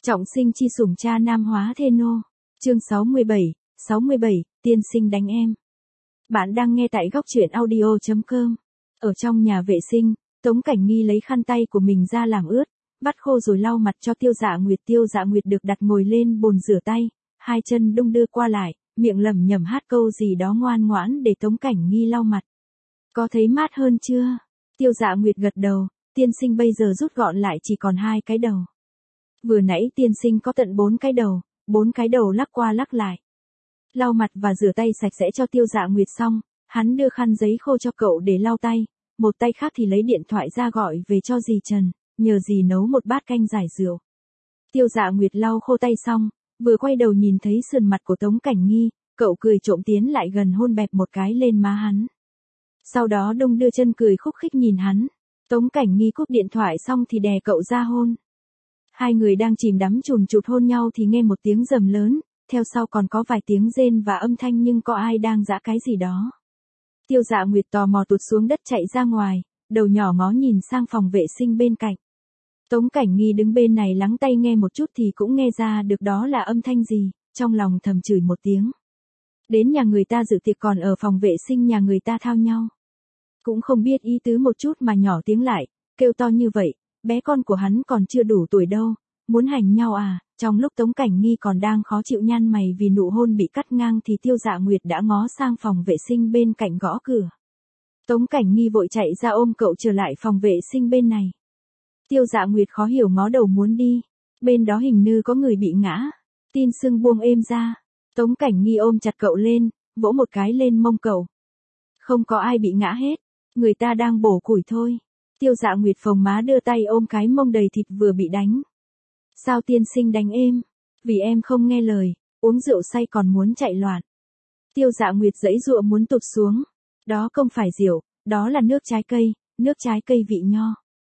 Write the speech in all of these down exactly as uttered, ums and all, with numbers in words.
Trọng sinh chi sủng cha nam hóa thê nô. Chương sáu mươi bảy, sáu mươi bảy, tiên sinh đánh em. Bạn đang nghe tại góc truyện audio chấm com. Ở trong nhà vệ sinh, Tống Cảnh Nghi lấy khăn tay của mình ra làm ướt, vắt khô rồi lau mặt cho Tiêu Dạ Nguyệt. Tiêu Dạ Nguyệt được đặt ngồi lên bồn rửa tay, hai chân đung đưa qua lại, miệng lẩm nhẩm hát câu gì đó ngoan ngoãn để Tống Cảnh Nghi lau mặt. Có thấy mát hơn chưa? Tiêu Dạ Nguyệt gật đầu, tiên sinh bây giờ rút gọn lại chỉ còn hai cái đầu. Vừa nãy tiên sinh có tận bốn cái đầu, bốn cái đầu lắc qua lắc lại. Lau mặt và rửa tay sạch sẽ cho Tiêu Dạ Nguyệt xong, hắn đưa khăn giấy khô cho cậu để lau tay, một tay khác thì lấy điện thoại ra gọi về cho dì Trần, nhờ dì nấu một bát canh giải rượu. Tiêu Dạ Nguyệt lau khô tay xong, vừa quay đầu nhìn thấy sườn mặt của Tống Cảnh Nghi, cậu cười trộm tiến lại gần hôn bẹp một cái lên má hắn. Sau đó đung đưa chân cười khúc khích nhìn hắn. Tống Cảnh Nghi cúp điện thoại xong thì đè cậu ra hôn. Hai người đang chìm đắm chùn chụt hôn nhau thì nghe một tiếng rầm lớn, theo sau còn có vài tiếng rên và âm thanh nhưng có ai đang giã cái gì đó. Tiêu Dạ Nguyệt tò mò tụt xuống đất chạy ra ngoài, đầu nhỏ ngó nhìn sang phòng vệ sinh bên cạnh. Tống Cảnh Nghi đứng bên này lắng tai nghe một chút thì cũng nghe ra được đó là âm thanh gì, trong lòng thầm chửi một tiếng. Đến nhà người ta dự tiệc còn ở phòng vệ sinh nhà người ta thao nhau. Cũng không biết ý tứ một chút mà nhỏ tiếng lại, kêu to như vậy, bé con của hắn còn chưa đủ tuổi đâu, muốn hành nhau à? Trong lúc Tống Cảnh Nghi còn đang khó chịu nhăn mày vì nụ hôn bị cắt ngang thì Tiêu Dạ Nguyệt đã ngó sang phòng vệ sinh bên cạnh gõ cửa. Tống Cảnh Nghi vội chạy ra ôm cậu trở lại phòng vệ sinh bên này. Tiêu Dạ Nguyệt khó hiểu ngó đầu muốn đi, bên đó hình như có người bị ngã. Tin sưng buông êm ra, Tống Cảnh Nghi ôm chặt cậu lên, vỗ một cái lên mông cậu. Không có ai bị ngã hết, người ta đang bổ củi thôi. Tiêu Dạ Nguyệt phồng má đưa tay ôm cái mông đầy thịt vừa bị đánh. Sao tiên sinh đánh em? Vì em không nghe lời, uống rượu say còn muốn chạy loạn. Tiêu Dạ Nguyệt giãy giụa muốn tụt xuống. Đó không phải rượu, đó là nước trái cây, nước trái cây vị nho.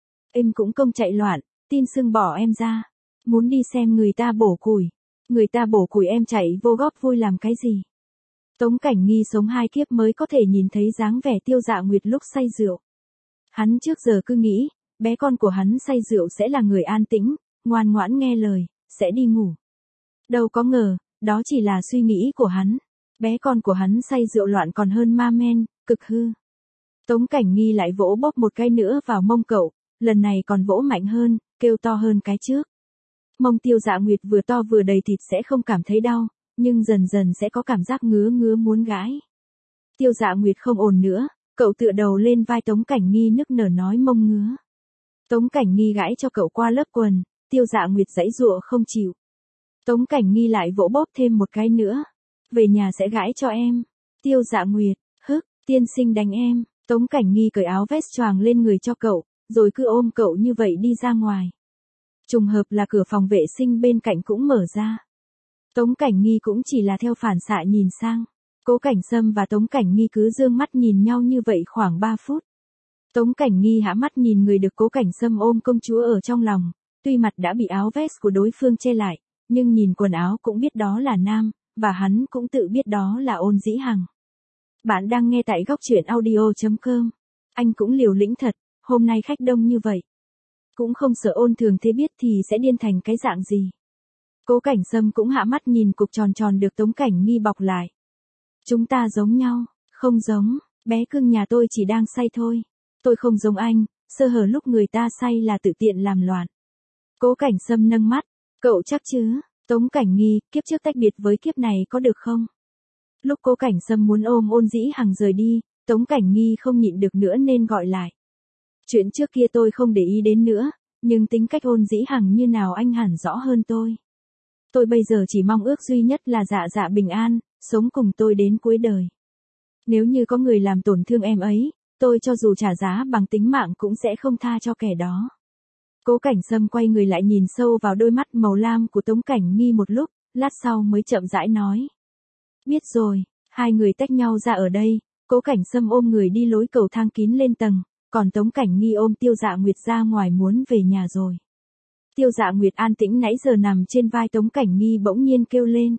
Em cũng không chạy loạn, tin sưng bỏ em ra. Muốn đi xem người ta bổ củi. Người ta bổ củi em chạy vô góp vui làm cái gì? Tống Cảnh Nghi sống hai kiếp mới có thể nhìn thấy dáng vẻ Tiêu Dạ Nguyệt lúc say rượu. Hắn trước giờ cứ nghĩ, bé con của hắn say rượu sẽ là người an tĩnh, ngoan ngoãn nghe lời, sẽ đi ngủ. Đâu có ngờ, đó chỉ là suy nghĩ của hắn. Bé con của hắn say rượu loạn còn hơn ma men, cực hư. Tống Cảnh Nghi lại vỗ bóp một cái nữa vào mông cậu, lần này còn vỗ mạnh hơn, kêu to hơn cái trước. Mông Tiêu Dạ Nguyệt vừa to vừa đầy thịt sẽ không cảm thấy đau, nhưng dần dần sẽ có cảm giác ngứa ngứa muốn gãi. Tiêu Dạ Nguyệt không ổn nữa, cậu tựa đầu lên vai Tống Cảnh Nghi nức nở nói mông ngứa. Tống Cảnh Nghi gãi cho cậu qua lớp quần, Tiêu Dạ Nguyệt giãy giụa không chịu. Tống Cảnh Nghi lại vỗ bóp thêm một cái nữa. Về nhà sẽ gãi cho em. Tiêu Dạ Nguyệt, hức, tiên sinh đánh em. Tống Cảnh Nghi cởi áo vest choàng lên người cho cậu, rồi cứ ôm cậu như vậy đi ra ngoài. Trùng hợp là cửa phòng vệ sinh bên cạnh cũng mở ra. Tống Cảnh Nghi cũng chỉ là theo phản xạ nhìn sang. Cố Cảnh Sâm và Tống Cảnh Nghi cứ dương mắt nhìn nhau như vậy khoảng ba phút. Tống Cảnh Nghi hả mắt nhìn người được Cố Cảnh Sâm ôm công chúa ở trong lòng. Tuy mặt đã bị áo vest của đối phương che lại, nhưng nhìn quần áo cũng biết đó là nam, và hắn cũng tự biết đó là Ôn Dĩ Hằng. Bạn đang nghe tại góc truyện audio chấm com. Anh cũng liều lĩnh thật, hôm nay khách đông như vậy. Cũng không sợ Ôn Thường Thế biết thì sẽ điên thành cái dạng gì. Cố Cảnh Sâm cũng hạ mắt nhìn cục tròn tròn được Tống Cảnh Nghi bọc lại. Chúng ta giống nhau, không giống, bé cưng nhà tôi chỉ đang say thôi. Tôi không giống anh, sơ hở lúc người ta say là tự tiện làm loạn. Cố Cảnh Sâm nâng mắt, cậu chắc chứ? Tống Cảnh Nghi, kiếp trước tách biệt với kiếp này có được không? Lúc Cố Cảnh Sâm muốn ôm Ôn Dĩ Hằng rời đi, Tống Cảnh Nghi không nhịn được nữa nên gọi lại. Chuyện trước kia tôi không để ý đến nữa, nhưng tính cách Ôn Dĩ Hằng như nào anh hẳn rõ hơn tôi. Tôi bây giờ chỉ mong ước duy nhất là Dạ Dạ bình an, sống cùng tôi đến cuối đời. Nếu như có người làm tổn thương em ấy, tôi cho dù trả giá bằng tính mạng cũng sẽ không tha cho kẻ đó. Cố Cảnh Sâm quay người lại nhìn sâu vào đôi mắt màu lam của Tống Cảnh Nghi một lúc, lát sau mới chậm rãi nói. Biết rồi, hai người tách nhau ra ở đây, Cố Cảnh Sâm ôm người đi lối cầu thang kín lên tầng, còn Tống Cảnh Nghi ôm Tiêu Dạ Nguyệt ra ngoài muốn về nhà rồi. Tiêu Dạ Nguyệt an tĩnh nãy giờ nằm trên vai Tống Cảnh Nghi bỗng nhiên kêu lên.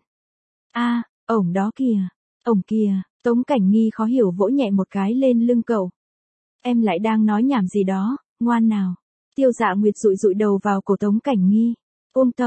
A, ổng đó kìa, ổng kìa, Tống Cảnh Nghi khó hiểu vỗ nhẹ một cái lên lưng cậu. Em lại đang nói nhảm gì đó, ngoan nào. Tiêu Dạ Nguyệt dụi dụi đầu vào cổ Tống Cảnh Nghi. Ôm tổng,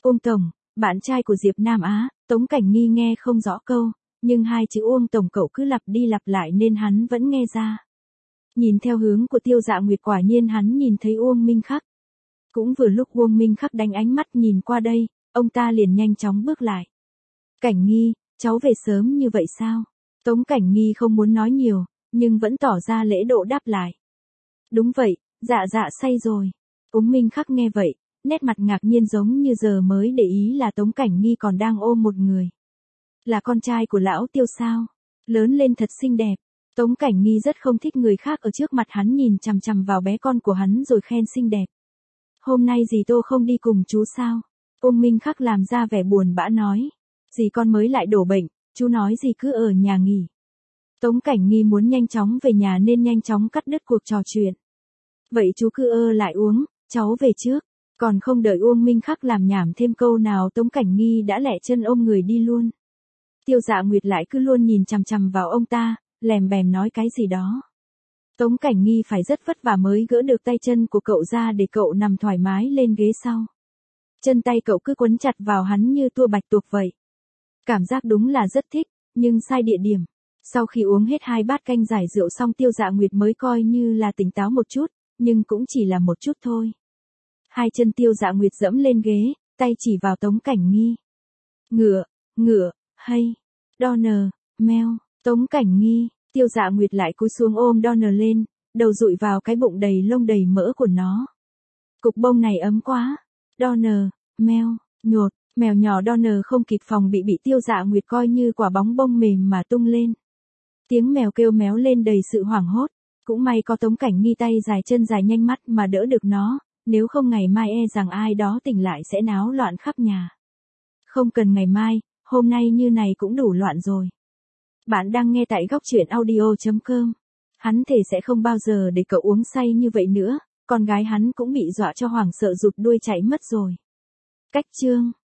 Uông Tổng, bạn trai của Diệp Nam Á. Tống Cảnh Nghi nghe không rõ câu, nhưng hai chữ Uông Tổng cậu cứ lặp đi lặp lại nên hắn vẫn nghe ra. Nhìn theo hướng của Tiêu Dạ Nguyệt quả nhiên hắn nhìn thấy Uông Minh Khắc. Cũng vừa lúc Uông Minh Khắc đánh ánh mắt nhìn qua đây, ông ta liền nhanh chóng bước lại. Cảnh Nghi, cháu về sớm như vậy sao? Tống Cảnh Nghi không muốn nói nhiều, nhưng vẫn tỏ ra lễ độ đáp lại. Đúng vậy, dạ dạ say rồi. Uông Minh Khắc nghe vậy, nét mặt ngạc nhiên giống như giờ mới để ý là Tống Cảnh Nghi còn đang ôm một người. Là con trai của lão Tiêu sao? Lớn lên thật xinh đẹp. Tống Cảnh Nghi rất không thích người khác ở trước mặt hắn nhìn chằm chằm vào bé con của hắn rồi khen xinh đẹp. Hôm nay dì Tô không đi cùng chú sao? Uông Minh Khắc làm ra vẻ buồn bã nói. Dì con mới lại đổ bệnh, chú nói dì cứ ở nhà nghỉ. Tống Cảnh Nghi muốn nhanh chóng về nhà nên nhanh chóng cắt đứt cuộc trò chuyện. Vậy chú cứ ơ lại uống, cháu về trước. Còn không đợi Uông Minh Khắc làm nhảm thêm câu nào Tống Cảnh Nghi đã lẹ chân ôm người đi luôn. Tiêu Dạ Nguyệt lại cứ luôn nhìn chằm chằm vào ông ta, lèm bèm nói cái gì đó. Tống Cảnh Nghi phải rất vất vả mới gỡ được tay chân của cậu ra để cậu nằm thoải mái lên ghế sau. Chân tay cậu cứ quấn chặt vào hắn như tua bạch tuộc vậy. Cảm giác đúng là rất thích, nhưng sai địa điểm. Sau khi uống hết hai bát canh giải rượu xong Tiêu Dạ Nguyệt mới coi như là tỉnh táo một chút, nhưng cũng chỉ là một chút thôi. Hai chân Tiêu Dạ Nguyệt dẫm lên ghế, tay chỉ vào Tống Cảnh Nghi. Ngựa, ngựa, hay, Donner, meo, Tống Cảnh Nghi, Tiêu Dạ Nguyệt lại cúi xuống ôm Donner lên, đầu dụi vào cái bụng đầy lông đầy mỡ của nó. Cục bông này ấm quá. Donner, meo, nhột, mèo nhỏ Donner không kịp phòng bị bị Tiêu Dạ Nguyệt coi như quả bóng bông mềm mà tung lên. Tiếng mèo kêu méo lên đầy sự hoảng hốt, cũng may có Tống Cảnh Nghi tay dài chân dài nhanh mắt mà đỡ được nó, nếu không ngày mai e rằng ai đó tỉnh lại sẽ náo loạn khắp nhà. Không cần ngày mai, hôm nay như này cũng đủ loạn rồi. Bạn đang nghe tại góc truyện audio chấm com. Hắn thề sẽ không bao giờ để cậu uống say như vậy nữa, con gái hắn cũng bị dọa cho hoảng sợ rụt đuôi chạy mất rồi. Cách chương